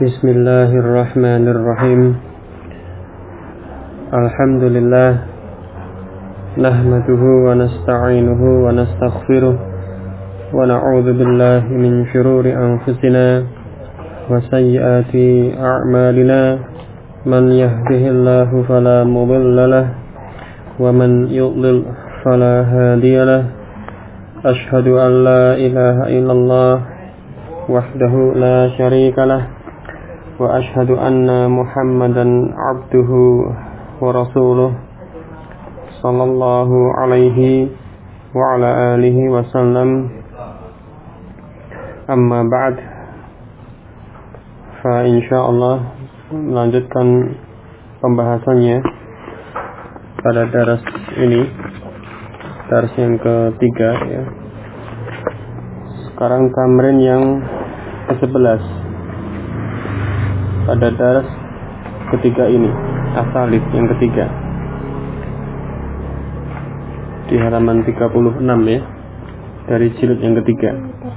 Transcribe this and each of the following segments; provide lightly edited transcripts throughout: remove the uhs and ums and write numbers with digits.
Bismillahirrahmanirrahim. Alhamdulillah. Nahmaduhu wa nasta'inuhu wa nastaghfiruh. Wa na'udzu billahi min shururi anfusina wa sayyiati a'malina. Man yahdihillahu fala mudilla lahu wa man yudlil fala hadiya lahu. Ashhadu an la ilaha illallah wahdahu la syarika lahu. Wa ashhadu anna Muhammadan abduhu wa rasuluh sallallahu alaihi wa ala alihi wa sallam. Amma ba'd. Fa insyaallah melanjutkan pembahasannya pada daras ini, daras yang ketiga ya. Sekarang tamrin yang ke-11 pada daras ketiga ini, asalif yang ketiga, di halaman 36 ya, dari jilid yang ketiga.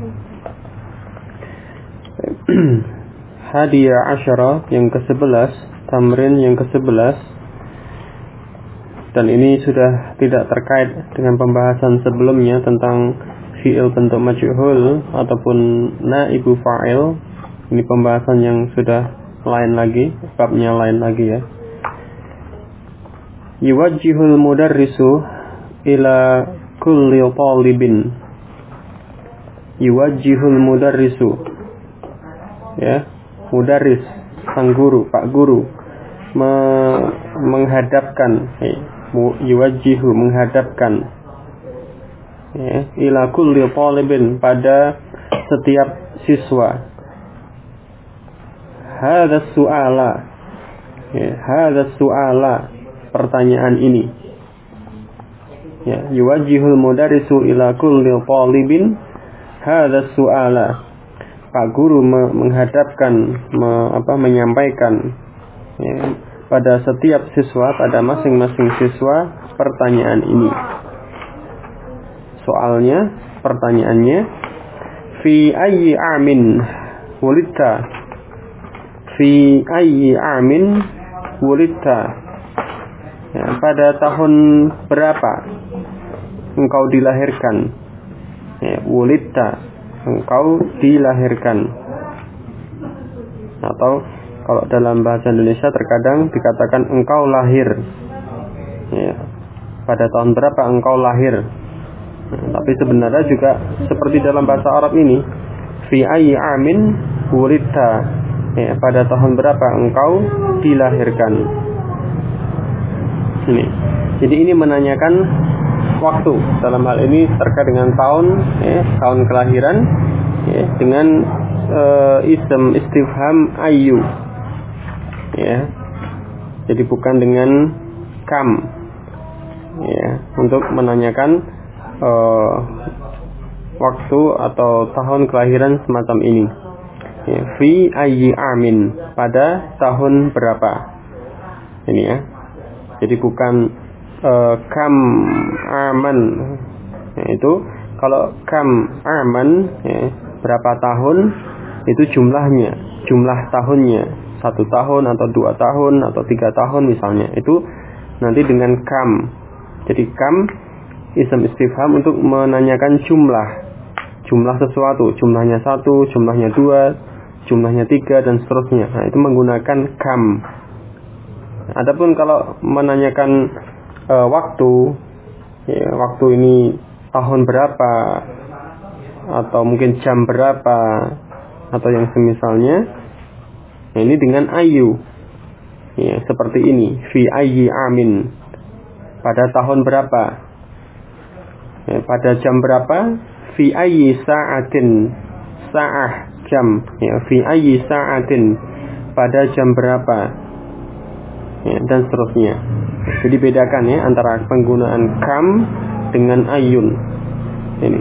Hadiya asyara yang ke-11, tamrin yang ke-11, dan ini sudah tidak terkait dengan pembahasan sebelumnya tentang fi'il bentuk majhul ataupun naibu fa'il. Ini pembahasan yang sudah lain lagi, babnya lain lagi ya. Yuwajjihul mudarrisu ila kulli talibin. Yuwajjihul mudarrisu ya, mudarris, sang guru, pak guru, menghadapkan yuwajjihu, menghadapkan ya, ila kulli talibin, pada setiap siswa. Hadza su'ala ya, hadza su'ala, pertanyaan ini ya. Yuwajjihul mudarrisu ila kulli talibin hadza su'ala. Pak guru menghadapkan, menyampaikan ya, pada setiap siswa, pada masing-masing siswa, pertanyaan ini. Soalnya, pertanyaannya, fi ayyi amin wulidta, fi ayyi amin wulidta ya, pada tahun berapa engkau dilahirkan ya, wulidta, engkau dilahirkan. Atau kalau dalam bahasa Indonesia terkadang dikatakan engkau lahir ya, pada tahun berapa engkau lahir. Tapi sebenarnya juga seperti dalam bahasa Arab ini, fi ayyi amin wulidta ya, pada tahun berapa engkau dilahirkan. Ini. Jadi ini menanyakan waktu. Dalam hal ini terkait dengan tahun ya, tahun kelahiran ya, dengan ism istifham ayyu ya. Jadi bukan dengan kam ya, untuk menanyakan waktu atau tahun kelahiran semacam ini. Ya, fi ayyi amin, pada tahun berapa. Ini ya. Jadi bukan kam aman ya, itu kalau kam aman ya, berapa tahun, itu jumlahnya, jumlah tahunnya, 1 tahun atau 2 tahun atau 3 tahun misalnya, itu nanti dengan kam. Jadi kam ism istifham untuk menanyakan jumlah sesuatu, jumlahnya 1, jumlahnya 2, jumlahnya 3 dan seterusnya. Nah, itu menggunakan kam. Adapun kalau menanyakan waktu ya, waktu ini tahun berapa atau mungkin jam berapa atau yang semisalnya, nah, ini dengan ayu ya, seperti ini, fi ayyi amin, pada tahun berapa ya, pada jam berapa, fi ayyi sa'atin, sa'ah jam ya, fi ayyi sa'atin, pada jam berapa ya, dan seterusnya. Jadi bedakan ya antara penggunaan kam dengan ayun ini.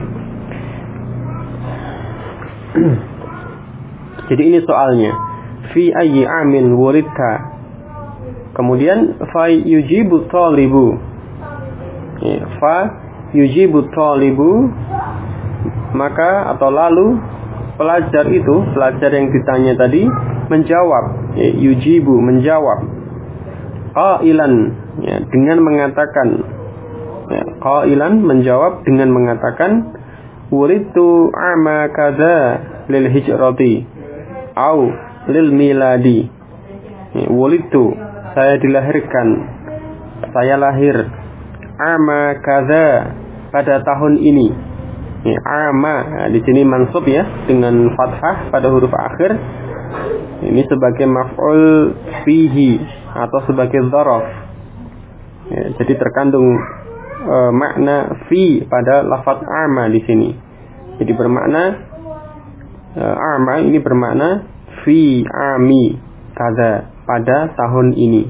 Jadi ini soalnya, fi ayyi amin wulidta. Kemudian fa yujibu talibu ya, fa yujibu talibu, maka atau lalu pelajar itu, pelajar yang ditanya tadi, menjawab, yujibu menjawab, qailan dengan mengatakan, qailan menjawab dengan mengatakan, wulidtu ama kadza lil hijrati au lil miladi. Wulidtu, saya dilahirkan, saya lahir, ama kadza pada tahun ini. Ama di sini mansub ya dengan fathah pada huruf akhir. Ini sebagai maf'ul fihi atau sebagai dzaraf. Jadi terkandung makna fi pada lafaz ama di sini. Jadi bermakna ama ini bermakna fi ami kada pada tahun ini.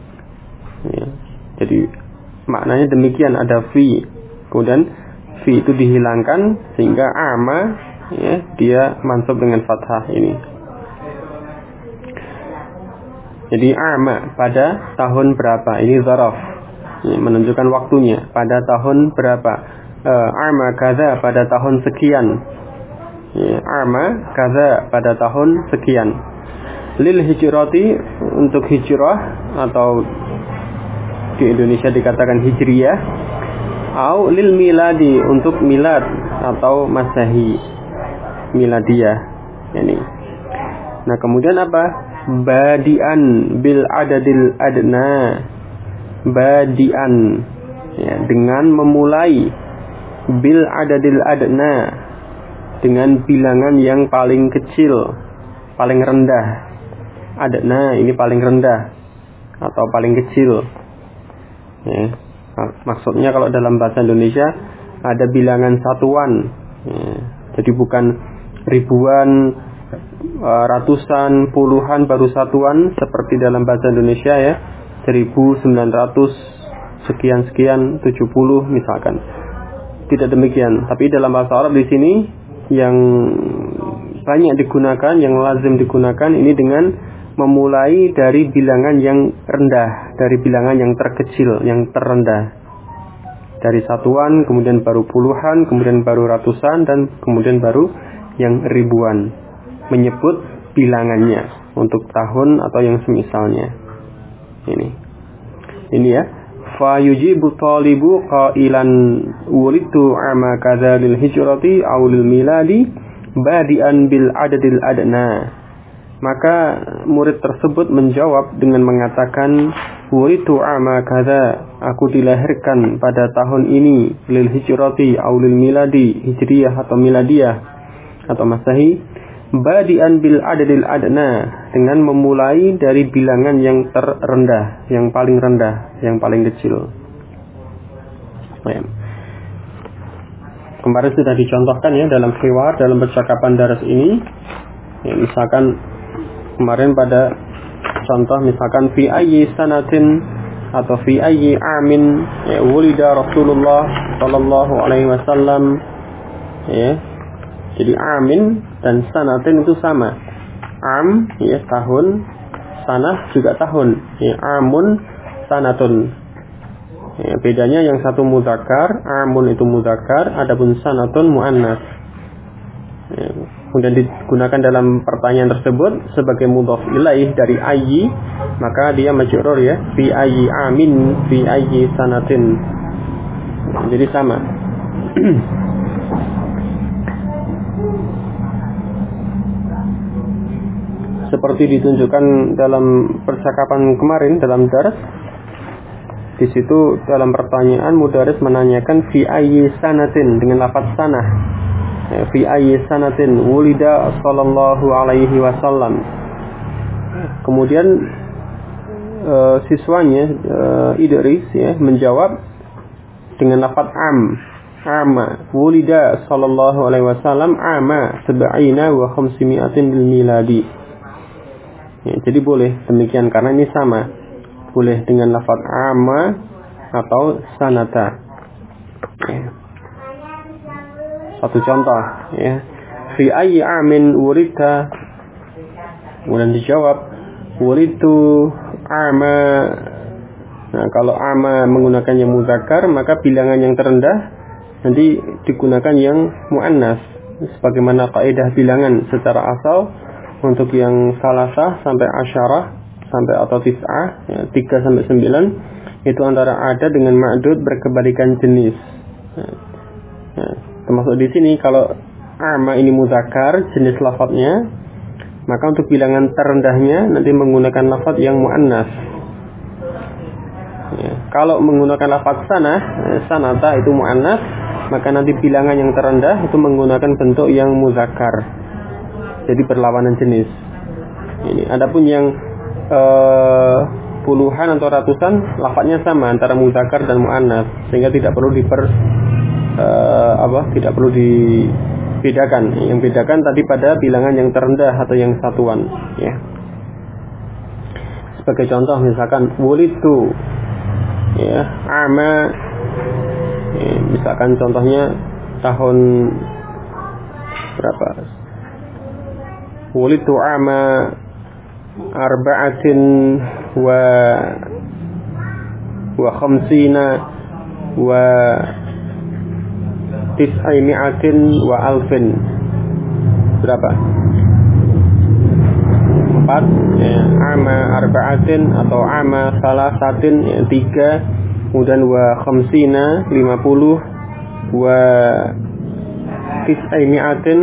Jadi maknanya demikian, ada fi, kemudian fi itu dihilangkan sehingga ama dia mansub dengan fathah ini. Jadi ama pada tahun berapa, ini dzaraf, menunjukkan waktunya, pada tahun berapa. Ama kaza pada tahun sekian. Ama kaza pada tahun sekian. Lil hijrati untuk hijrah atau di Indonesia dikatakan hijriyah. Au lil miladi untuk milad atau masehi, miladiyah. Ini. Nah kemudian apa? Badian bil adadil adna. Badian dengan memulai, bil adadil adna dengan bilangan yang paling kecil, paling rendah. Adna ini paling rendah atau paling kecil. Maksudnya kalau dalam bahasa Indonesia ada bilangan satuan. Jadi bukan ribuan, ratusan, puluhan baru satuan seperti dalam bahasa Indonesia ya, 1900 sekian 70 misalkan. Tidak demikian. Tapi dalam bahasa Arab di sini yang banyak digunakan, yang lazim digunakan ini dengan memulai dari bilangan yang rendah, dari bilangan yang terkecil, yang terendah. Dari satuan, kemudian baru puluhan, kemudian baru ratusan, dan kemudian baru yang ribuan. Menyebut bilangannya untuk tahun atau yang semisalnya. Ini ya. Fa yujibu talibu qailan wulidtu ama kadza lil hijrati aw lil miladi badian bil adadil adna. Maka murid tersebut menjawab dengan mengatakan, wulidtu ama kadza, aku dilahirkan pada tahun ini, lil hijrati aw lil miladi, hijriyah atau miladiyah atau masehi, badian bil adadil adna, dengan memulai dari bilangan yang terendah, yang paling rendah, yang paling kecil. Kemarin sudah dicontohkan ya dalam hiwar, dalam percakapan daras ini. Misalkan kemarin pada contoh misalkan fi ayyi sanatin atau fi ayyi amin wulida Rasulullah sallallahu alaihi wasallam. Jadi amin dan sanatin itu sama. Am tahun, sanah juga tahun. Amun, sanatun. Bedanya yang satu mudzakkar, amun itu mudzakkar, adapun sanatun muannas. Kemudian digunakan dalam pertanyaan tersebut sebagai mudhaf ilaih dari ayyi, maka dia majrur ya, fi ayyi amin, fi ayyi sanatin. Jadi sama. Seperti ditunjukkan dalam percakapan kemarin dalam dars. Di situ dalam pertanyaan mudaris menanyakan fi ayyi sanatin dengan lafaz sanah. Fi ayyi sanatin wulida sallallahu alaihi wasallam. Kemudian siswanya Idris menjawab dengan lafaz ama wulida sallallahu alaihi wasallam ama 70 wa 500 bil miladi. Jadi boleh demikian karena ini sama. Boleh dengan lafaz ama atau sanata. Satu contoh ya. Fi ayyi amin wulidta. Kemudian dijawab wulidtu ama. Nah, kalau ama menggunakan yang mudzakkar, maka bilangan yang terendah nanti digunakan yang muannas. Sebagaimana kaidah bilangan secara asal Untuk yang salasah sampai asyarah sampai atau tis'ah ya, 3 sampai 9 itu antara ada dengan ma'dud berkebalikan jenis. Termasuk di sini kalau ama ini muzakkar jenis lafadznya, maka untuk bilangan terendahnya nanti menggunakan lafadz yang muannas. Kalau menggunakan lafadz sanata itu muannas, maka nanti bilangan yang terendah itu menggunakan bentuk yang muzakkar. Jadi berlawanan jenis. Ini adapun yang puluhan atau ratusan lafadznya sama antara muzakkar dan muannas, sehingga tidak perlu tidak perlu dibedakan. Yang bedakan tadi pada bilangan yang terendah atau yang satuan ya. Sebagai contoh misalkan wulidu ya, ama ya, misalkan contohnya tahun berapa? Wulidu ama arba'atin wa khamsina wa tis'ai mi'atin wa alfin. Berapa? 4 ya, ama arba'atin atau ama salasatin ya, 3, kemudian wa khamsina 50, wa tis'ai mi'atin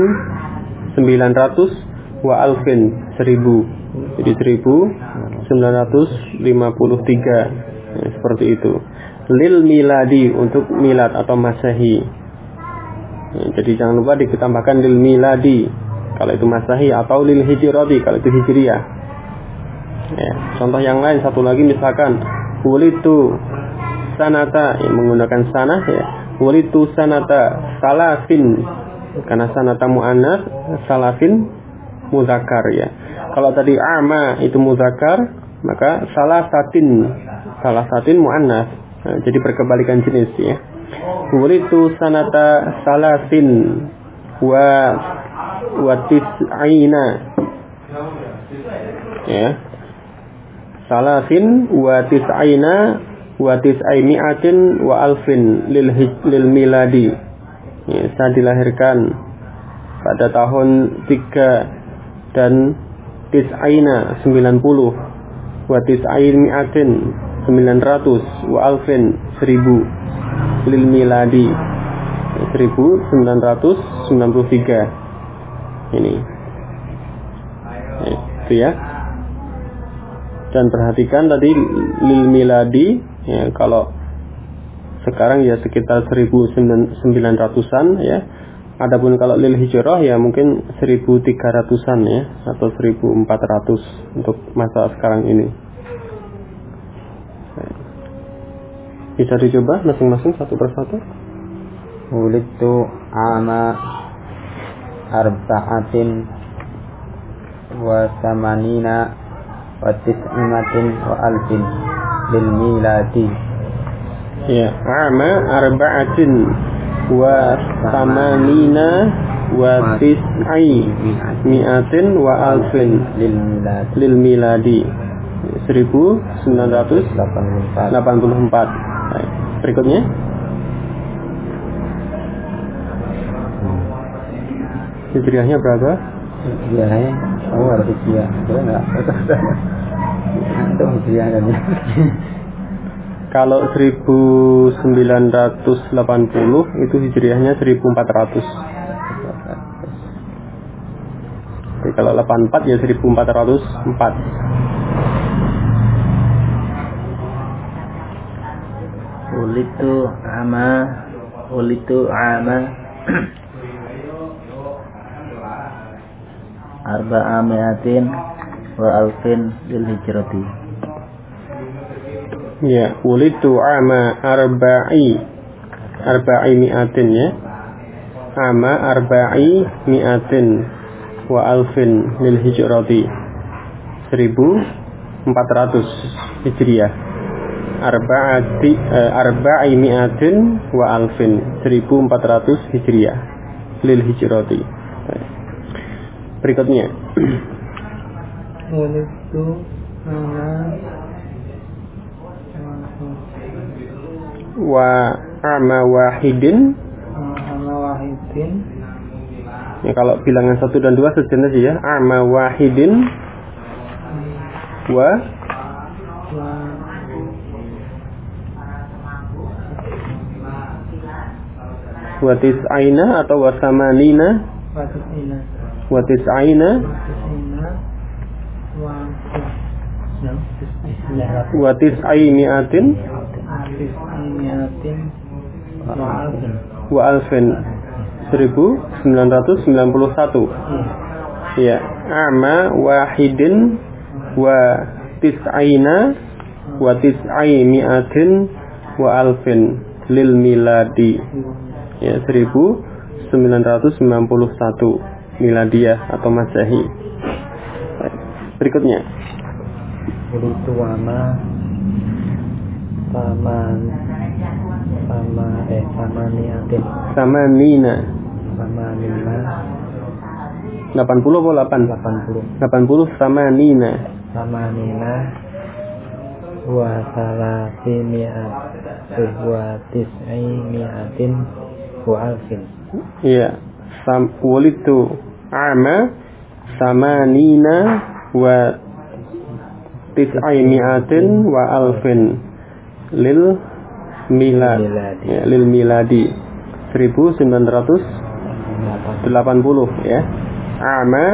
900, wa alfin 1000. Jadi 1953 ya, seperti itu. Lil miladi untuk milad atau masehi ya, jadi jangan lupa ditambahkan lil miladi kalau itu masehi, atau lil hijrati kalau itu hijriyah ya. Contoh yang lain satu lagi misalkan wulitu sanata ya, menggunakan sanah ya, wulitu sanata salafin karena sanata muannas, salafin muzakkar ya. Kalau tadi ama itu muzakkar, maka salasatin muannas. Nah, jadi berkebalikan jenis ya. Wulitu sanata salasin wa tis'aina ya. Salasin wa tis'aina wa tis'ai mi'atin wa alfin lil miladi ya, saya dilahirkan pada tahun 3 dan tis'aina 90 wa tis'ain mi'atin 900 wa alfin 1000 lil miladi 1993 ini itu ya. Dan perhatikan tadi lil miladi ya, kalau sekarang ya sekitar 1900-an ya. Adapun kalau lil hijrah ya mungkin 1300-an ya, atau 1400 untuk masa sekarang ini. Bisa dicoba masing-masing satu persatu. Wulitu ama arba'atin wa samanina wa tis'imatin wa alfin lil miladi. Ya, ama arba'atin wa samanina wa tis'i mi'atin wa alfin lil miladi 1984. Berikutnya hijriahnya berapa? Hijriahnya harus hijriah. Boleh enggak? Itu hijriah kan ya. Kalau 1980 itu hijriahnya 1400. Jadi kalau 84 ya 1404. Ulitu ama arba'amiatin wa alfin lil hijrati. Ya, ulitu ama arba'i mi'atin ya. Ama arba'i mi'atin wa alfin lil hijrati 1400 hijriah. Arba'i mi'atin wa alfin 1400 hijriah lil hijrati. Berikutnya Ulitu wa ama wahidin Ya, kalau bilangan 1 dan 2 sejenis ya. A'ma wahidin wa tis'aina atau wasamanina wa tis'aina wa tis'aimi'atin wa alfin 1991. Ya, a'ma wahidin wa tis'aina wa tis'aimi'atin wa alfin lil miladi. Ya, 1991 miladiah atau masehi. Berikutnya. Itu wama Samanina 80 atau 80 samanina wa salasimi'atin wa tis'imi'atin wa alfin. Iya, wulitu a'ma samanina wa tis'imi'atin wa alfin lil miladi. Ya, lil miladi 1980 ya. A'ma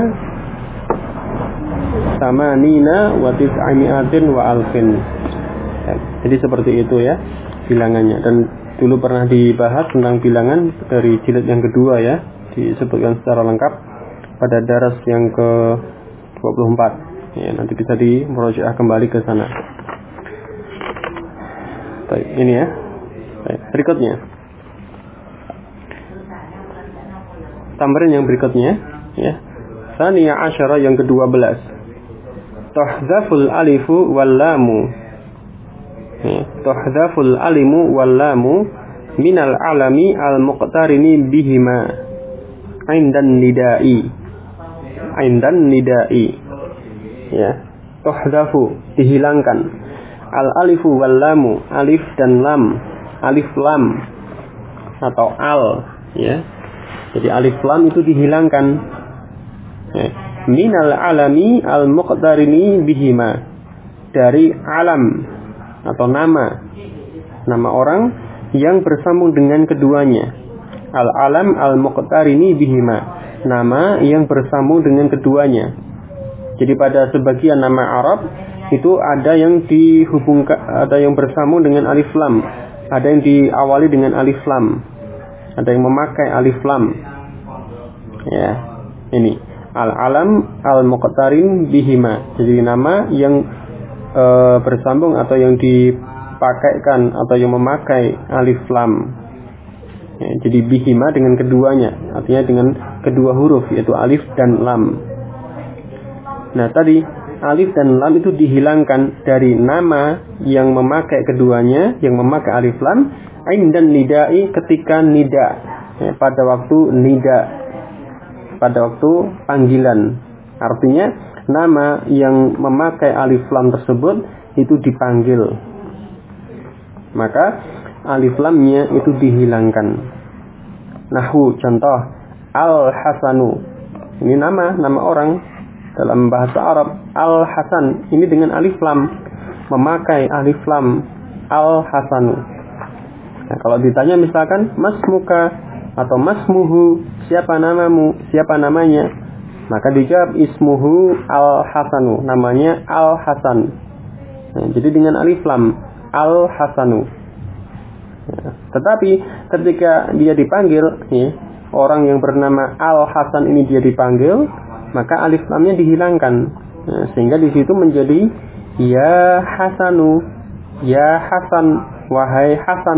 samanina wa tis'imi'atin wa alfin. Ya, jadi seperti itu ya bilangannya. Dan dulu pernah dibahas tentang bilangan dari jilid yang kedua ya, disebutkan secara lengkap pada daras yang ke-24 ya, nanti bisa dimurojaah kembali ke sana. Baik, ini ya. Baik, berikutnya tamrin yang berikutnya ya. Tsaniya asyara yang ke-12. Tuhdzaful alifu wal lamu. Tuhdzaful alimu wal lamu minal alami al muqtarini bihima indan nidai ya. Tuhdzafu dihilangkan al alifu wal lamu, alif dan lam, alif lam atau al ya. Jadi alif lam itu dihilangkan ya. Minal alami al muqtarini bihima, dari alam atau nama orang yang bersambung dengan keduanya. Al-alam al-muqtarini bihima, nama yang bersambung dengan keduanya. Jadi pada sebagian nama Arab itu ada yang dihubungkan, ada yang bersambung dengan alif lam, ada yang diawali dengan alif lam, ada yang memakai alif lam. Ya, ini al-alam al-muqtarin bihima. Jadi nama yang bersambung atau yang dipakaikan atau yang memakai alif lam ya, jadi bihima dengan keduanya, artinya dengan kedua huruf yaitu alif dan lam. Nah tadi alif dan lam itu dihilangkan dari nama yang memakai keduanya, yang memakai alif lam, indan nidai, ketika nida ya, pada waktu nida, pada waktu panggilan. Artinya nama yang memakai alif lam tersebut itu dipanggil, maka alif lamnya itu dihilangkan. Nahwu, contoh Al-Hasanu, ini nama orang dalam bahasa Arab. Al-Hasan ini dengan alif lam, memakai alif lam, Al-Hasanu. Nah, kalau ditanya misalkan masmuka atau masmuhu, siapa namamu, siapa namanya, maka dijawab ismuhu Al-Hasanu, namanya Al-Hasan. Nah, jadi dengan alif lam, Al-Hasanu. Ya, tetapi ketika dia dipanggil, ya, orang yang bernama Al-Hasan ini dia dipanggil, maka alif lamnya dihilangkan. Nah, sehingga di situ menjadi ya Hasanu, ya Hasan, wahai Hasan.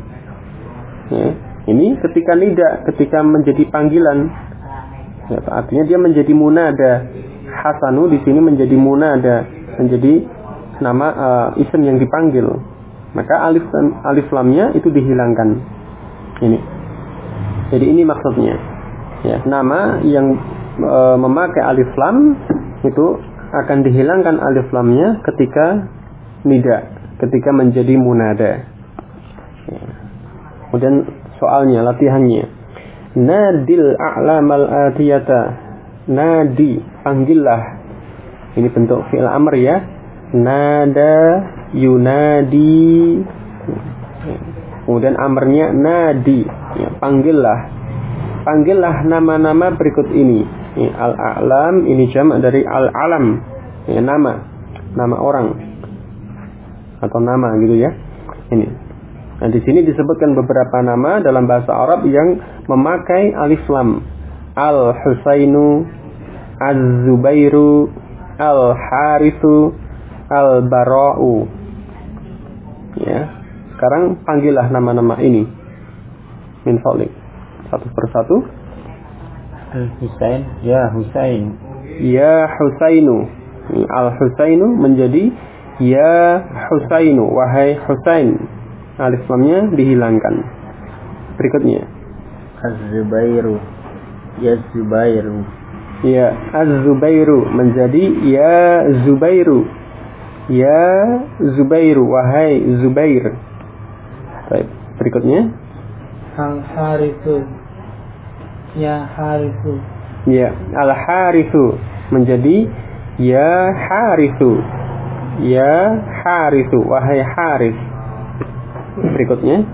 Ya, ini ketika nida, ketika menjadi panggilan. Ya, artinya dia menjadi munada. Hasanu di sini menjadi munada, menjadi nama isim yang dipanggil. Maka alif lamnya itu dihilangkan. Ini. Jadi ini maksudnya. Ya, nama yang memakai alif lam itu akan dihilangkan alif lamnya ketika nida, ketika menjadi munada. Ya. Kemudian soalnya, latihannya. Nadil a'lamal atiyata. Nadi, panggillah. Ini bentuk fi'il amr ya. Nada yunadi. Kemudian amrnya nadi, ya, panggillah. Panggillah nama-nama berikut ini. Al-a'lam ini jamak dari al-alam, ya, nama orang atau nama gitu ya. Ini. Nah, di sini disebutkan beberapa nama dalam bahasa Arab yang memakai alif lam. Al-Husainu, Az-Zubairu, Al-Harithu, Al-Bara'u. Ya. Sekarang panggillah nama-nama ini. Min fadlik. Satu persatu. Al-Husain, ya Husain. Ya Husainu. Al-Husainu menjadi ya Husainu, wahai Husain. Alif lamnya dihilangkan. Berikutnya. Az-Zubairu, ya Zubairu. Ya Az-Zubairu menjadi ya Zubairu. Ya Zubairu, wahai Zubair. Baik, berikutnya. Al-Harithu, ya Harithu. Ya Al-Harithu menjadi ya Harithu. Ya Harithu, wahai Harith. Berikutnya.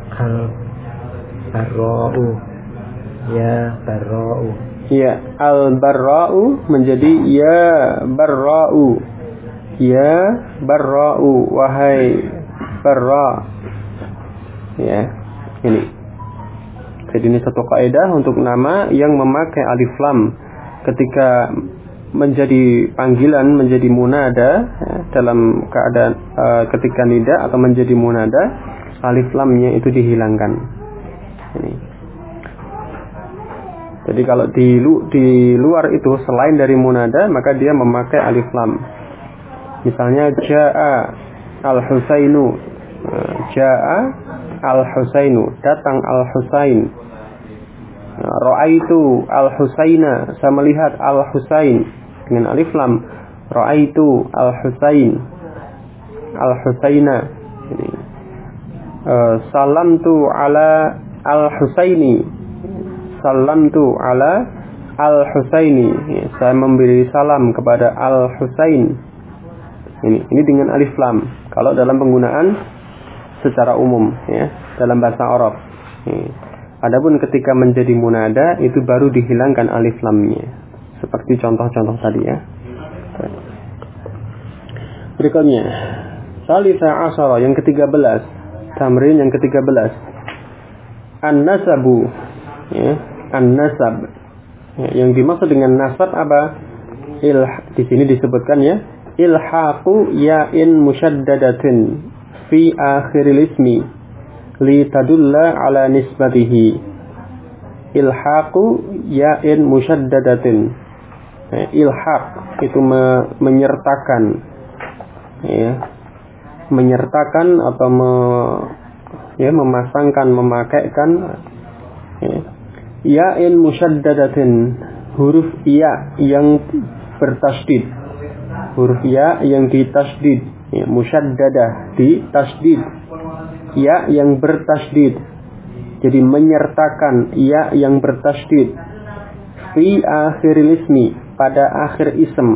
Al-Barra'u, ya Barra'u. Ya Al-Barra'u menjadi ya Barra'u. Ya Barra'u, wahai Barra. Ya, ini. Jadi ini satu kaidah untuk nama yang memakai alif lam ketika menjadi panggilan, menjadi munada, ya, dalam keadaan ketika nida atau menjadi munada, alif lamnya itu dihilangkan. Ini. Jadi kalau di luar itu selain dari munada, maka dia memakai alif lam. Misalnya jaa al-Husainu, jaa al-Husainu, datang al-Husain. Ra'aitu al-Husaina, saya melihat al-Husain dengan alif lam. Ra'aitu al-Husain, al-Husaina. Salamtu ala al-Husaini, salamtu ala al-Husaini. Saya memberi salam kepada al-Husain. Ini dengan alif lam. Kalau dalam penggunaan secara umum, ya, dalam bahasa Arab. Adapun ketika menjadi munada itu baru dihilangkan alif lamnya. Seperti contoh-contoh tadi ya. Berikutnya, salisa asyara yang ke-13. Tamrin yang ke-13. An-nasabu, ya, an-nasab. Ya, yang dimaksud dengan nasab apa? Di sini disebutkan ya, ilhaqu ya'in musyaddadatin fi akhiril ismi li tadulla ala nisbatihi. Ilhaqu ya'in musyaddadatin. Ilhaq itu menyertakan, ya, menyertakan atau memasangkan, memakaikan, ya, ya'in musyaddadatin, huruf ya yang bertasydid, huruf ya yang ditasydid, ya, musyaddadah ditasydid, ya yang bertasydid. Jadi menyertakan ya yang bertasydid fi akhiril ismi, pada akhir ism,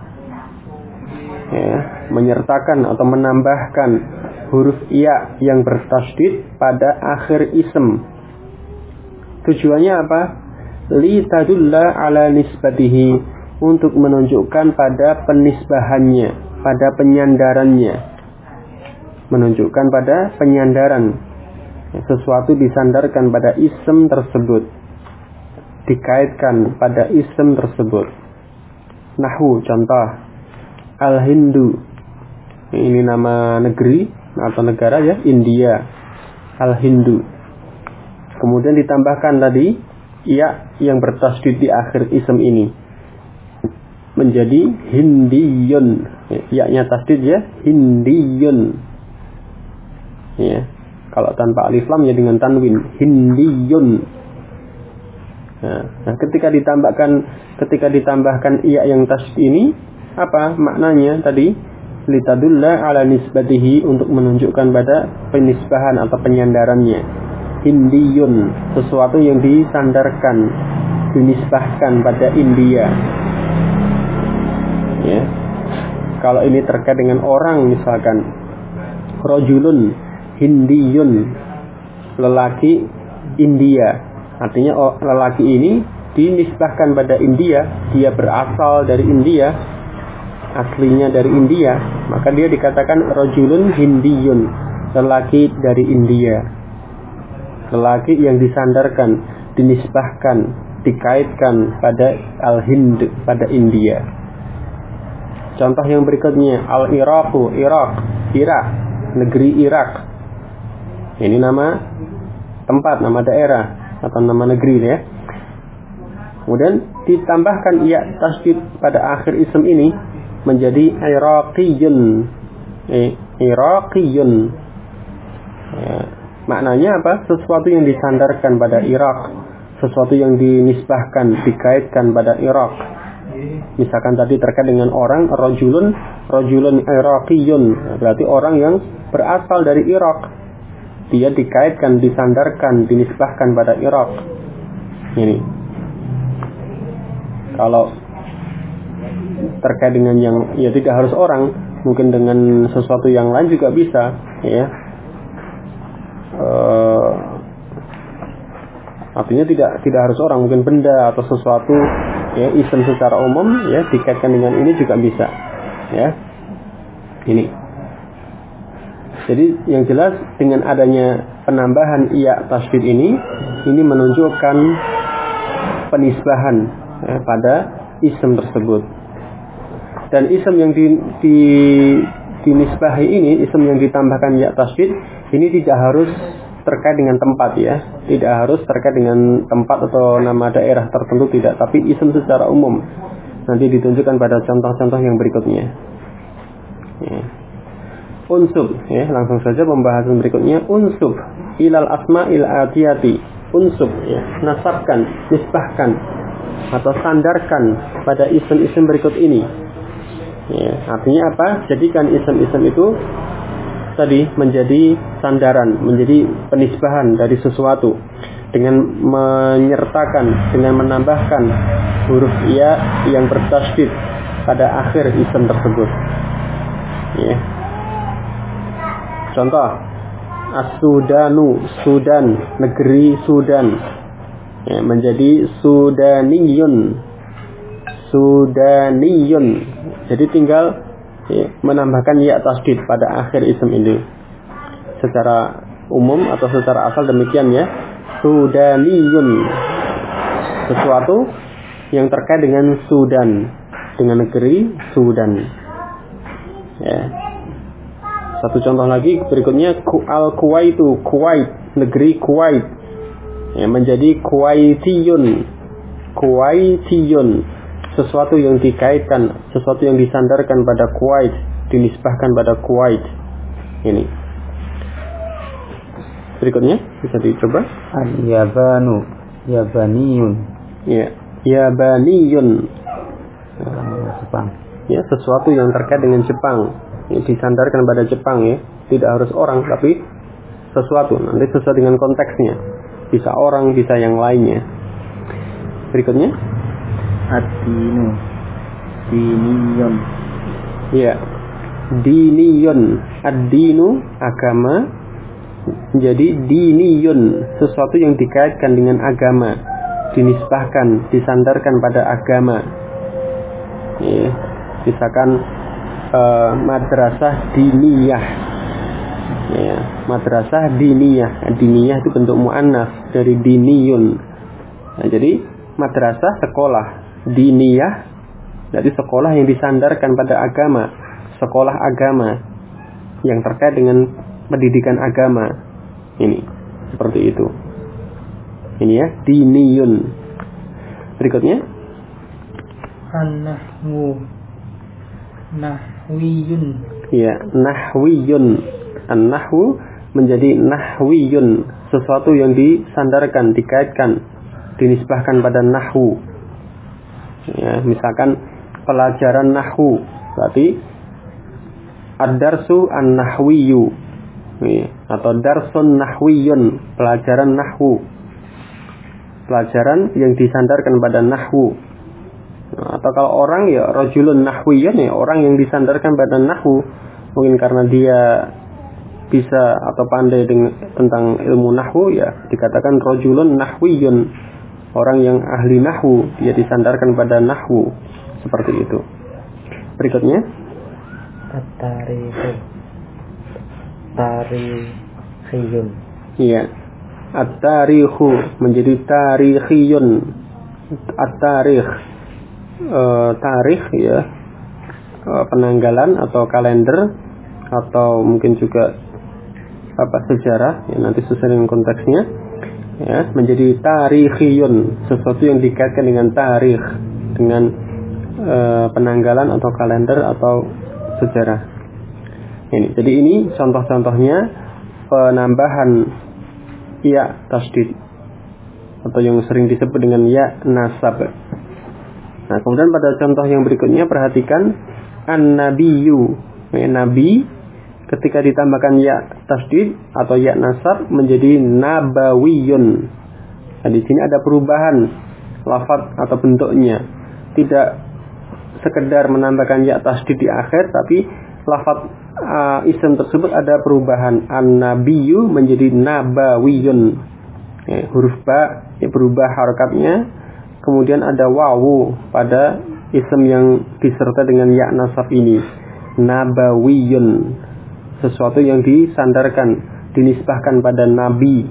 ya, menyertakan atau menambahkan huruf ya yang bertasydid pada akhir ism. Tujuannya apa? Li tadulla ala nisbatihi, untuk menunjukkan pada penisbahannya, pada penyandarannya. Menunjukkan pada penyandaran. Sesuatu disandarkan pada ism tersebut, dikaitkan pada ism tersebut. Nahwu, contoh, Al-Hindu, ini nama negeri atau negara ya, India. Al-Hindu. Kemudian ditambahkan tadi ya yang bertasydid di akhir ism ini, menjadi Hindiyun. Ya-nya tasydid ya, Hindiyun. Ya, kalau tanpa alif lam ya dengan tanwin, Hindiyun. Nah, ketika ditambahkan iya yang tasydid ini, apa maknanya tadi? Litadulla ala nisbatihi, untuk menunjukkan pada penisbahan atau penyandarannya. hindiyun, sesuatu yang disandarkan, dinisbahkan pada India. Ya. Kalau ini terkait dengan orang, misalkan rajulun hindiyun, lelaki India, artinya lelaki ini dinisbahkan pada India, dia berasal dari India, aslinya dari India, maka dia dikatakan rajulun hindiyun, lelaki dari India, lelaki yang disandarkan, dinisbahkan, dikaitkan pada Al-Hind, pada India. Contoh yang berikutnya, Al-Iraqu, Irak, negeri Irak. Ini nama tempat, nama daerah atau nama negeri ya. Kemudian ditambahkan ya tasydid pada akhir isim ini menjadi Iraqiyun. Iraqiyun. Ya, maknanya apa? Sesuatu yang disandarkan pada Irak, sesuatu yang dinisbahkan, dikaitkan pada Irak. Misalkan tadi terkait dengan orang, rajulun Iraqiyun, berarti orang yang berasal dari Irak. Dia dikaitkan, disandarkan, dinisbahkan pada Irak. Ini. Kalau terkait dengan yang ya tidak harus orang, mungkin dengan sesuatu yang lain juga bisa, ya. Artinya tidak harus orang, mungkin benda atau sesuatu, ya, isim secara umum, ya, dikaitkan dengan ini juga bisa, ya. Ini. Jadi yang jelas dengan adanya penambahan iya tasydid ini menunjukkan penisbahan, ya, pada isim tersebut. Dan isim yang dinisbahi ini, isim yang ditambahkan ya tasydid ini tidak harus terkait dengan tempat, ya, tidak harus terkait dengan tempat atau nama daerah tertentu, tidak, tapi isim secara umum. Nanti ditunjukkan pada contoh-contoh yang berikutnya. Ya. Unsub, ya, langsung saja pembahasan berikutnya. Unsub ilal asma'il atiyati. Unsub, ya, nasabkan, nisbahkan atau sandarkan pada isim-isim berikut ini. Ya, artinya apa? Jadikan isim-isim itu tadi menjadi sandaran, menjadi penisbahan dari sesuatu dengan menyertakan, dengan menambahkan huruf ya yang bertasydid pada akhir isim tersebut. Ya. Contoh, As-Sudanu, Sudan, negeri Sudan, ya, menjadi Sudaniyun, Sudaniyun. Jadi tinggal, ya, menambahkan ya tasydid pada akhir isim ini. Secara umum atau secara asal demikian, ya, Sudaniyun, sesuatu yang terkait dengan Sudan, dengan negeri Sudan. Ya. Satu contoh lagi berikutnya, Al-Kuwaitu, Kuwait, negeri Kuwait, ya, menjadi Kuwaitiyun, Kuwaitiyun, sesuatu yang dikaitkan, sesuatu yang disandarkan pada Kuwait, dinisbahkan pada Kuwait. Ini. Berikutnya bisa dicoba. Al-Yabanu, Yabaniyun. Ya, Yabaniyun. Jepang. Ya, sesuatu yang terkait dengan Jepang, yang disandarkan pada Jepang, ya. Tidak harus orang, tapi sesuatu. Nanti sesuai dengan konteksnya. Bisa orang, bisa yang lainnya. Berikutnya. Ad-dinu, diniyun. Ya, diniyun. Ad-dinu, agama, menjadi diniyun, sesuatu yang dikaitkan dengan agama, dinisbahkan, disandarkan pada agama. Ya, misalkan madrasah diniyah, ya, madrasah diniyah. Diniyah itu bentuk muannas dari diniyun. Nah, jadi madrasah sekolah, diniyah jadi sekolah yang disandarkan pada agama, sekolah agama yang terkait dengan pendidikan agama. Ini seperti itu. Ini, ya, diniyun. Berikutnya An-nahwu, nahwiyun. Ya, nahwiyun. An-nahwu menjadi nahwiyun, sesuatu yang disandarkan, dikaitkan, dinisbahkan pada nahwu. Ya, misalkan pelajaran nahwu, berarti ad-darsu an-nahwiyu, ya, atau darsun nahwiyun, pelajaran nahwu, pelajaran yang disandarkan pada nahwu. Atau kalau orang ya rajulun nahwiyun, ya orang yang disandarkan pada nahwu, mungkin karena dia bisa atau pandai tentang ilmu nahwu, ya dikatakan rajulun nahwiyun, orang yang ahli nahwu, dia disandarkan pada nahwu, seperti itu. Berikutnya tarikhiyun. Iya, at-tarikhu menjadi tarikhiyun. At-tarikh, tarikh ya, penanggalan atau kalender, atau mungkin juga sejarah, ya nanti sesuai dengan konteksnya, ya, menjadi tarikhiyun, sesuatu yang dikaitkan dengan tarikh, dengan penanggalan atau kalender atau sejarah. Jadi ini contoh-contohnya penambahan ya tasdid, atau yang sering disebut dengan ya nasab. Nah, kemudian pada contoh yang berikutnya perhatikan an-nabiyyu, nabi ketika ditambahkan ya tasdid atau ya nasab menjadi nabawiyun. Nah, di sini ada perubahan lafaz atau bentuknya. Tidak sekedar menambahkan ya tasdid di akhir, tapi lafaz isim tersebut ada perubahan. An-nabiyyu menjadi nabawiyun. Huruf ba berubah harakatnya. Kemudian ada wawu pada isim yang disertai dengan ya nasab ini. Nabawiyun, sesuatu yang disandarkan, dinisbahkan pada nabi.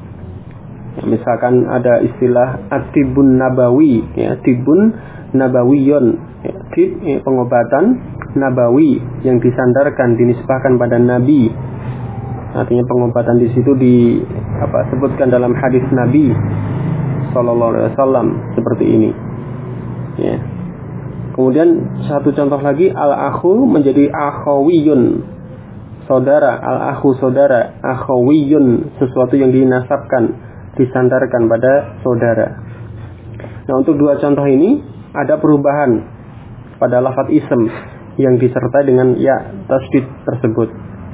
Misalkan ada istilah at-tibbun nabawi, ya, tibbun nabawiyun, ya, tib, ya, pengobatan nabawi yang disandarkan, dinisbahkan pada nabi. Artinya pengobatan di situ disebutkan dalam hadis Nabi Sallallahu Alaihi Wasallam seperti ini. Ya. Kemudian satu contoh lagi, al-akhu menjadi akhawiyun, saudara. Al-akhu saudara, akhawiyun sesuatu yang dinasabkan, disandarkan pada saudara. Nah, untuk dua contoh ini ada perubahan pada lafaz ism yang disertai dengan ya tasdid tersebut.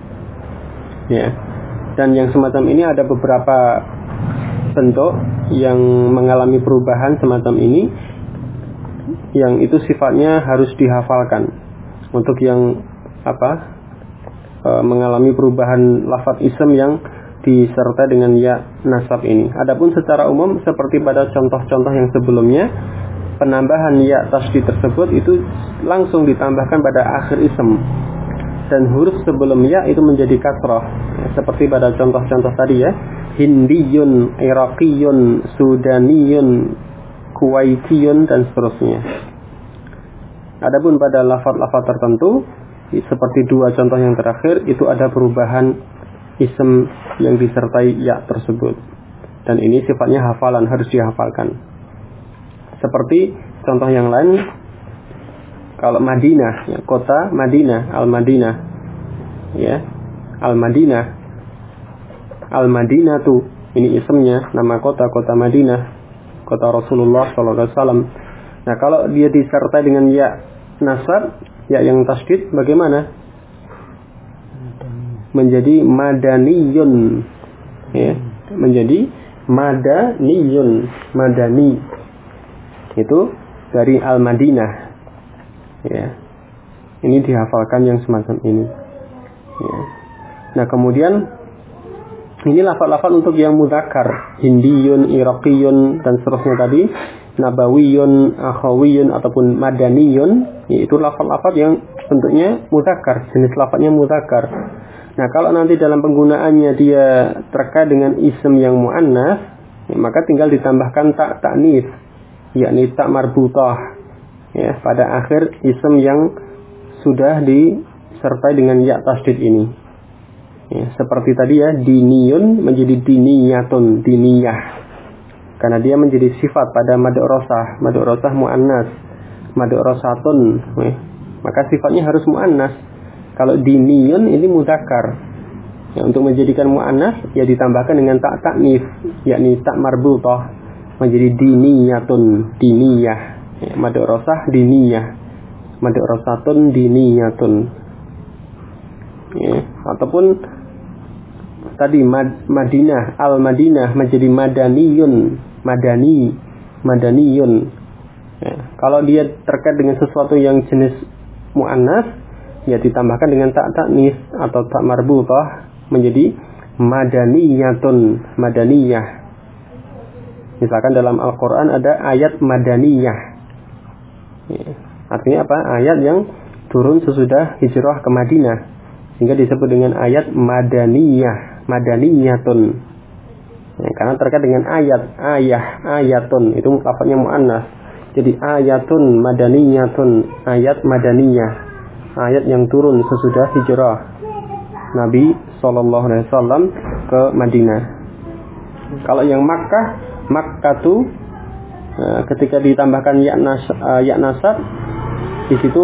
Ya. Dan yang semacam ini ada beberapa bentuk yang mengalami perubahan semacam ini, yang itu sifatnya harus dihafalkan. Untuk yang mengalami perubahan lafaz ism yang disertai dengan ya nasab ini. Adapun secara umum seperti pada contoh-contoh yang sebelumnya, penambahan ya tasdid tersebut itu langsung ditambahkan pada akhir ism, dan huruf sebelum ya itu menjadi kasrah, seperti pada contoh-contoh tadi ya, Hindiyun, Iraqiyun, Sudaniyun, Kuwaitiyun, dan seterusnya. Adapun pada lafaz-lafaz tertentu seperti dua contoh yang terakhir, itu ada perubahan ism yang disertai ya tersebut, dan ini sifatnya hafalan, harus dihafalkan. Seperti contoh yang lain, kalau Madinah, ya, kota Madinah, Al-Madinah, ya, Al-Madinah, Al-Madinatu, ini isimnya, nama kota Madinah, kota Rasulullah SAW. Nah, kalau dia disertai dengan ya nasab, ya yang tasdid, bagaimana? Menjadi madaniyun, ya, menjadi madaniyun, madani. Itu dari Al-Madinah. Ya. Ini dihafalkan yang semacam ini. Ya. Nah, kemudian ini lafaz-lafaz untuk yang mudzakkar, Hindiyun, Iraqiyun, dan seterusnya tadi, Nabawiyun, Akhawiyun, ataupun Madaniyun, yaitu lafaz-lafaz yang bentuknya mudzakkar, jenis lafaznya mudzakkar. Nah, kalau nanti dalam penggunaannya dia terkait dengan isim yang muannas, ya, maka tinggal ditambahkan tak ta'nits, yakni tak marbutah, ya, pada akhir isim yang sudah disertai dengan ya tasdid ini. Ya, seperti tadi ya, diniyun menjadi diniyatun, diniyah, karena dia menjadi sifat pada mad'u rosah muannas, mad'u rosatun, ya, maka sifatnya harus muannas. Kalau diniyun ini mudzakkar, ya, untuk menjadikan muannas ya ditambahkan dengan tak ta'nits, yakni tak marbutah, menjadi diniyatun, diniyah, ya, mad'u rosah diniyah, mad'u rosatun diniyatun, ya, ataupun tadi Madinah, al-Madinah menjadi madaniyun, madaniyun. Ya, kalau dia terkait dengan sesuatu yang jenis muannas, ya ditambahkan dengan tak taknis atau tak marbutah menjadi madaniyatun, madaniyah. Misalkan dalam Al-Quran ada ayat madaniyah. Ya, artinya apa? Ayat yang turun sesudah hijrah ke Madinah, sehingga disebut dengan ayat madaniyah, madaniyatun. Ya, karena terkait dengan ayatun itu lafaznya muannas. Jadi ayatun madaniyatun, ayat madaniyah, ayat yang turun sesudah hijrah Nabi SAW ke Madinah. Kalau yang Makkatu, ketika ditambahkan ya nasab, di situ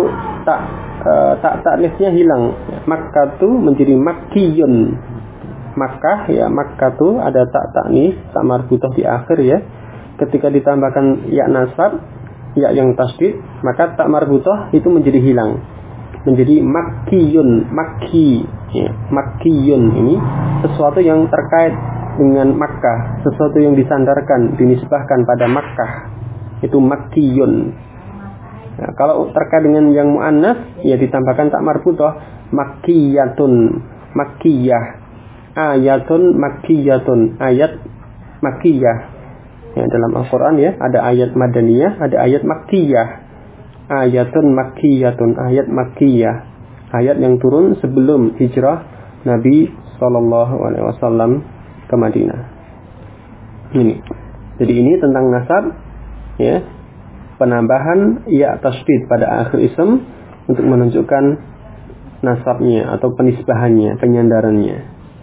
tak taklifnya hilang. Makkatu menjadi makkiyun. Makkah, ya Makkatu ada tak taknis, tak marbutah di akhir ya. Ketika ditambahkan ya nasab, ya yang tasdid, maka tak marbutah itu menjadi hilang, menjadi makkiyun, makki, ya, makkiyun. Ini sesuatu yang terkait dengan Makkah, sesuatu yang disandarkan, dinisbahkan pada Makkah, itu makkiyun. Nah, kalau terkait dengan yang muannas, ya ditambahkan tak marbutah, makkiyatun, makkiyah, ayatun makkiyatun, ayat makkiyah. Ya, dalam Al-Quran ya ada ayat madaniyah, ada ayat makkiyah. Ayatun makkiyatun, ayat makkiyah, ayat yang turun sebelum hijrah Nabi SAW ke Madinah. Ini. Jadi ini tentang nasab, ya, penambahan ya tasdid pada akhir ism untuk menunjukkan nasabnya atau penisbahannya, penyandarannya.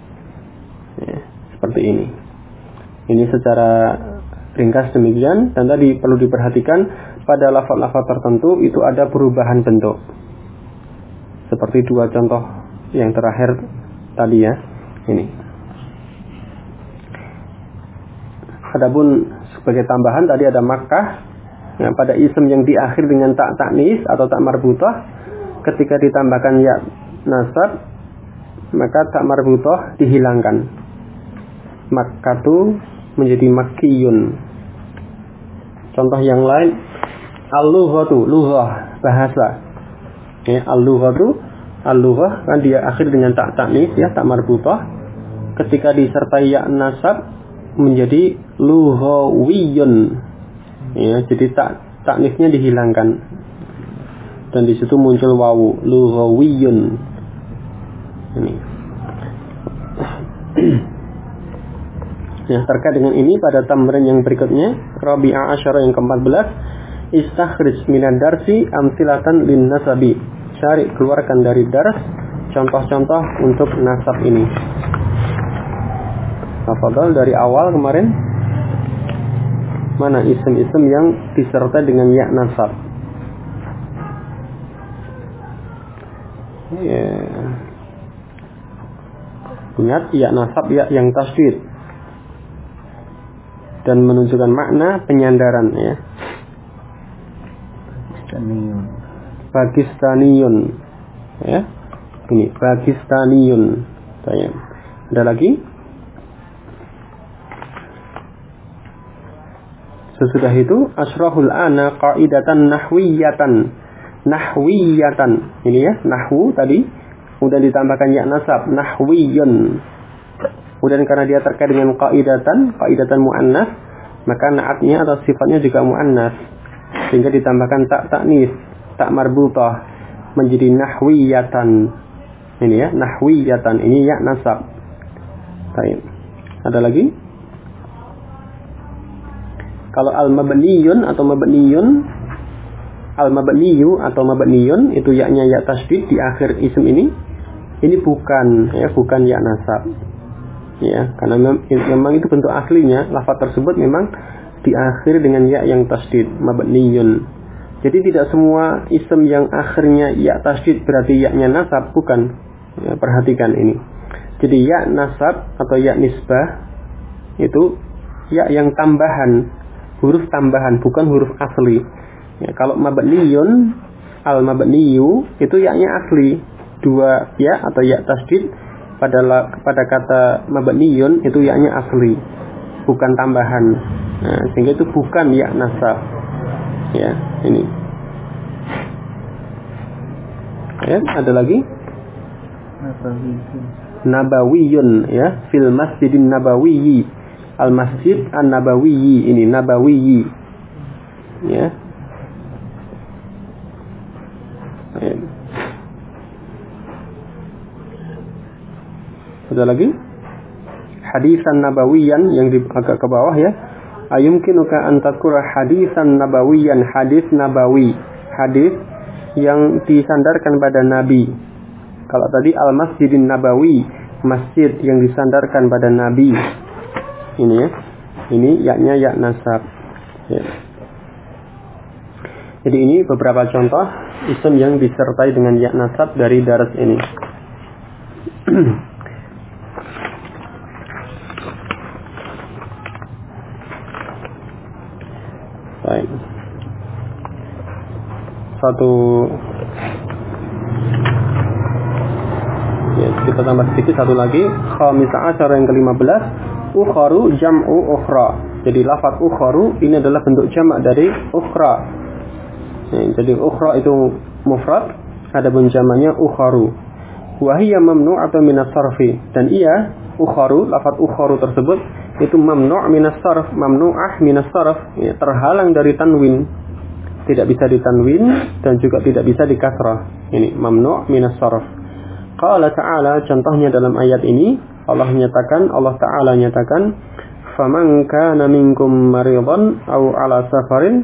Ya, seperti ini. Ini secara ringkas demikian, dan tadi perlu diperhatikan pada lafaz-lafaz tertentu itu ada perubahan bentuk. Seperti dua contoh yang terakhir tadi ya. Ini. Adapun sebagai tambahan tadi ada Makkah, ya, pada isim yang diakhir dengan tak taknis atau tak marbutah, ketika ditambahkan ya nasab, maka tak marbutah dihilangkan. Makkatu menjadi makkiyun. Contoh yang lain, al-lughatu, lughah, bahasa. Ya, al-lughatu, al-lughah kan dia akhir dengan tak taknis ya, tak marbutah. Ketika disertai ya nasab menjadi lughawiyun. Ya, jadi taknisnya dihilangkan. Dan di situ muncul wawu, lughawiyun. Ini. Ya, terkait dengan ini pada tamrin yang berikutnya, Rabi'ah Asyara yang ke-14, istakhrij minad darsi amsilatan lin nasabi. Cari, keluarkan dari dars contoh-contoh untuk nasab ini. Tafadhal dari awal kemarin. Mana isim-isim yang disertai dengan ya nasab? Ya. Ingat ya nasab ya yang tasdid dan menunjukkan makna penyandaran ya. Pakistaniyun. Ya. Ini Pakistaniyun. Saya. Ada lagi? Sesudah itu asrahul ana qaidatan nahwiyatan. Nahwiyatan. Ini ya, nahwu tadi kemudian ditambahkan ya nasab, nahwiyun. Kemudian karena dia terkait dengan qaidatan muannas, maka naatnya atau sifatnya juga muannas, sehingga ditambahkan tak taknis, tak marbutah menjadi nahwiyatan. Ini ya, nahwiyatan, ini ya nasab. Baik. Ada lagi? Kalau al-mabniyun atau mabniyun, al-mabniyu atau mabniyun itu yaknya ya tasdid di akhir isim ini bukan ya nasab. Ya, karena memang itu bentuk aslinya, lafaz tersebut memang diakhiri dengan ya yang tasdid, mabniyun. Jadi tidak semua isim yang akhirnya ya tasdid berarti ya-nya nasab, bukan. Ya, perhatikan ini. Jadi ya nasab atau ya nisbah itu ya yang tambahan, huruf tambahan, bukan huruf asli. Ya, kalau mabniyun, al-mabniyu itu ya-nya asli, dua ya atau ya tasdid pada kata mabniyun itu ya-nya asli, bukan tambahan. Nah, sehingga itu bukan ya nasab. Ya, ini. Ya, ada lagi? Nabawiyun, ya, fil masjidin nabawiyyi. Al masjid an-nabawiyyi, ini nabawiyyi. Ya. Ada lagi? Hadisan nabawiyan yang agak ke bawah ya. Ayumkinuka an tadhkura hadisan nabawiyan, hadis nabawi, hadis yang disandarkan pada nabi. Kalau tadi al masjidin nabawi, masjid yang disandarkan pada nabi. Ini ya. Ini yaknya ya nasab. Ya. Jadi ini beberapa contoh isim yang disertai dengan ya nasab dari daras ini. Baik. Ya, kita tambah sedikit satu lagi. Khamisah asyara yang ke-15, ukharu jam'u ukhra. Jadi lafaz ukharu ini adalah bentuk jamak dari ukhra. Ya, jadi ukhra itu mufrad, adapun jamaknya ukharu. Wa hiya mamnu'atun min as-sarfi. Dan iya, ukharu, lafaz ukharu tersebut itu mamnu' min as-sarf, mamnu'ah min as-sarf, ya, terhalang dari tanwin. Tidak bisa ditanwin dan juga tidak bisa dikasrah. Ini mamnu' min as-sarf. Qala ta'ala, contohnya dalam ayat ini Allah Ta'ala nyatakan, faman kana minkum maridan aw ala safarin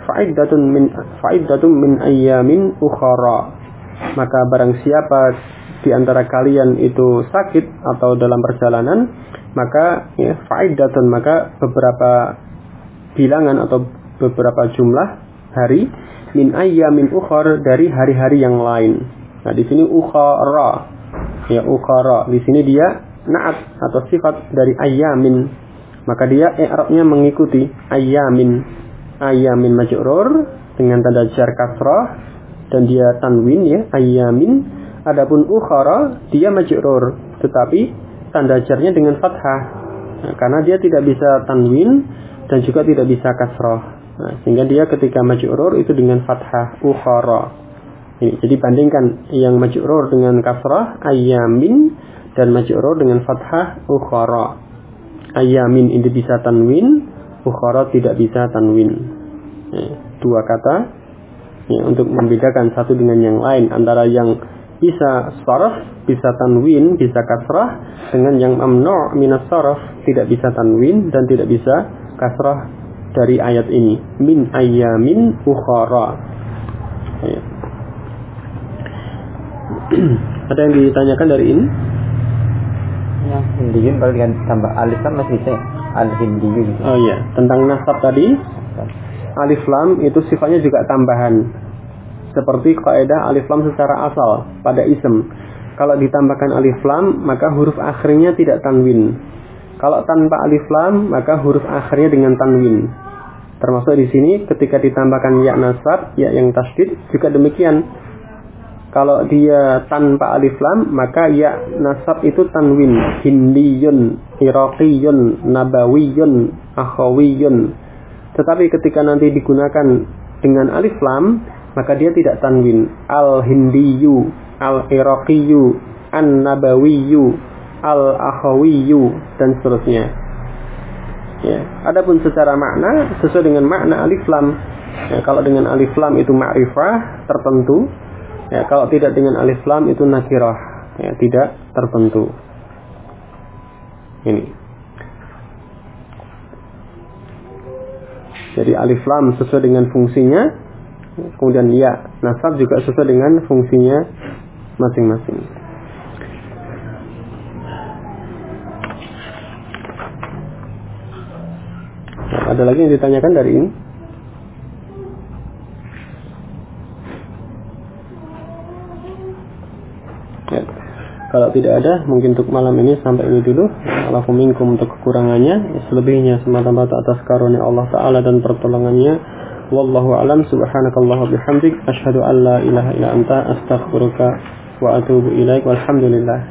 fa'iddatun min ayyamin ukhra. Maka barang siapa di antara kalian itu sakit atau dalam perjalanan, maka ya, fa'iddatun, maka beberapa bilangan atau beberapa jumlah hari, min ayyamin ukhra, dari hari-hari yang lain. Nah, di sini ukhra, ya ukhra, di sini dia na'at atau sifat dari ayyamin, maka dia i'rabnya mengikuti ayyamin. Ayyamin majrur dengan tanda jar kasrah dan dia tanwin ya, ayyamin. Adapun ukhra dia majrur tetapi tanda jarnya dengan fathah. Nah, karena dia tidak bisa tanwin dan juga tidak bisa kasrah. Nah, sehingga dia ketika majrur itu dengan fathah ukhra. Ini, jadi bandingkan yang majrur dengan kasrah ayyamin dan majrur dengan fathah ukhra. Ayyamin ini bisa tanwin, ukhra tidak bisa tanwin. Dua kata ya, untuk membedakan satu dengan yang lain, antara yang bisa sarf, bisa tanwin, bisa kasrah, dengan yang mamnu' minas sarf, tidak bisa tanwin dan tidak bisa kasrah dari ayat ini. Min ayyamin ukhra. Ya. Ada yang ditanyakan dari ini? Yang hindiyun kalau ditambah alif kan masih bisa ya? Al-hindiyun. Oh iya, tentang nasab tadi, alif lam itu sifatnya juga tambahan. Seperti kaidah alif lam secara asal pada ism. Kalau ditambahkan alif lam, maka huruf akhirnya tidak tanwin. Kalau tanpa alif lam, maka huruf akhirnya dengan tanwin. Termasuk di sini ketika ditambahkan ya nasab, ya yang tasydid juga demikian. Kalau dia tanpa alif lam, maka ya nasab itu tanwin. Hindiyun, iraqiyun, nabawiyun, akhawiyun. Tetapi ketika nanti digunakan dengan alif lam, maka dia tidak tanwin. Al-hindiyu, al-iraqiyu, an-nabawiyu, al-akhawiyu, dan seterusnya. Ya. Adapun secara makna sesuai dengan makna alif lam. Ya, kalau dengan alif lam itu ma'rifah tertentu. Ya, kalau tidak dengan alif lam itu nakirah, ya, tidak tertentu. Ini. Jadi alif lam sesuai dengan fungsinya, kemudian ya nasab juga sesuai dengan fungsinya masing-masing. Nah, ada lagi yang ditanyakan dari ini? Ya. Kalau tidak ada, mungkin untuk malam ini sampai ini dulu. Allahu minkum untuk kekurangannya, selebihnya semata-mata atas karunia Allah Ta'ala dan pertolongannya. Wallahu a'lam. Subhanakallah bihamdik, asyhadu an la ilaha illa anta, astaghfiruka wa atubu ilaik. Walhamdulillah.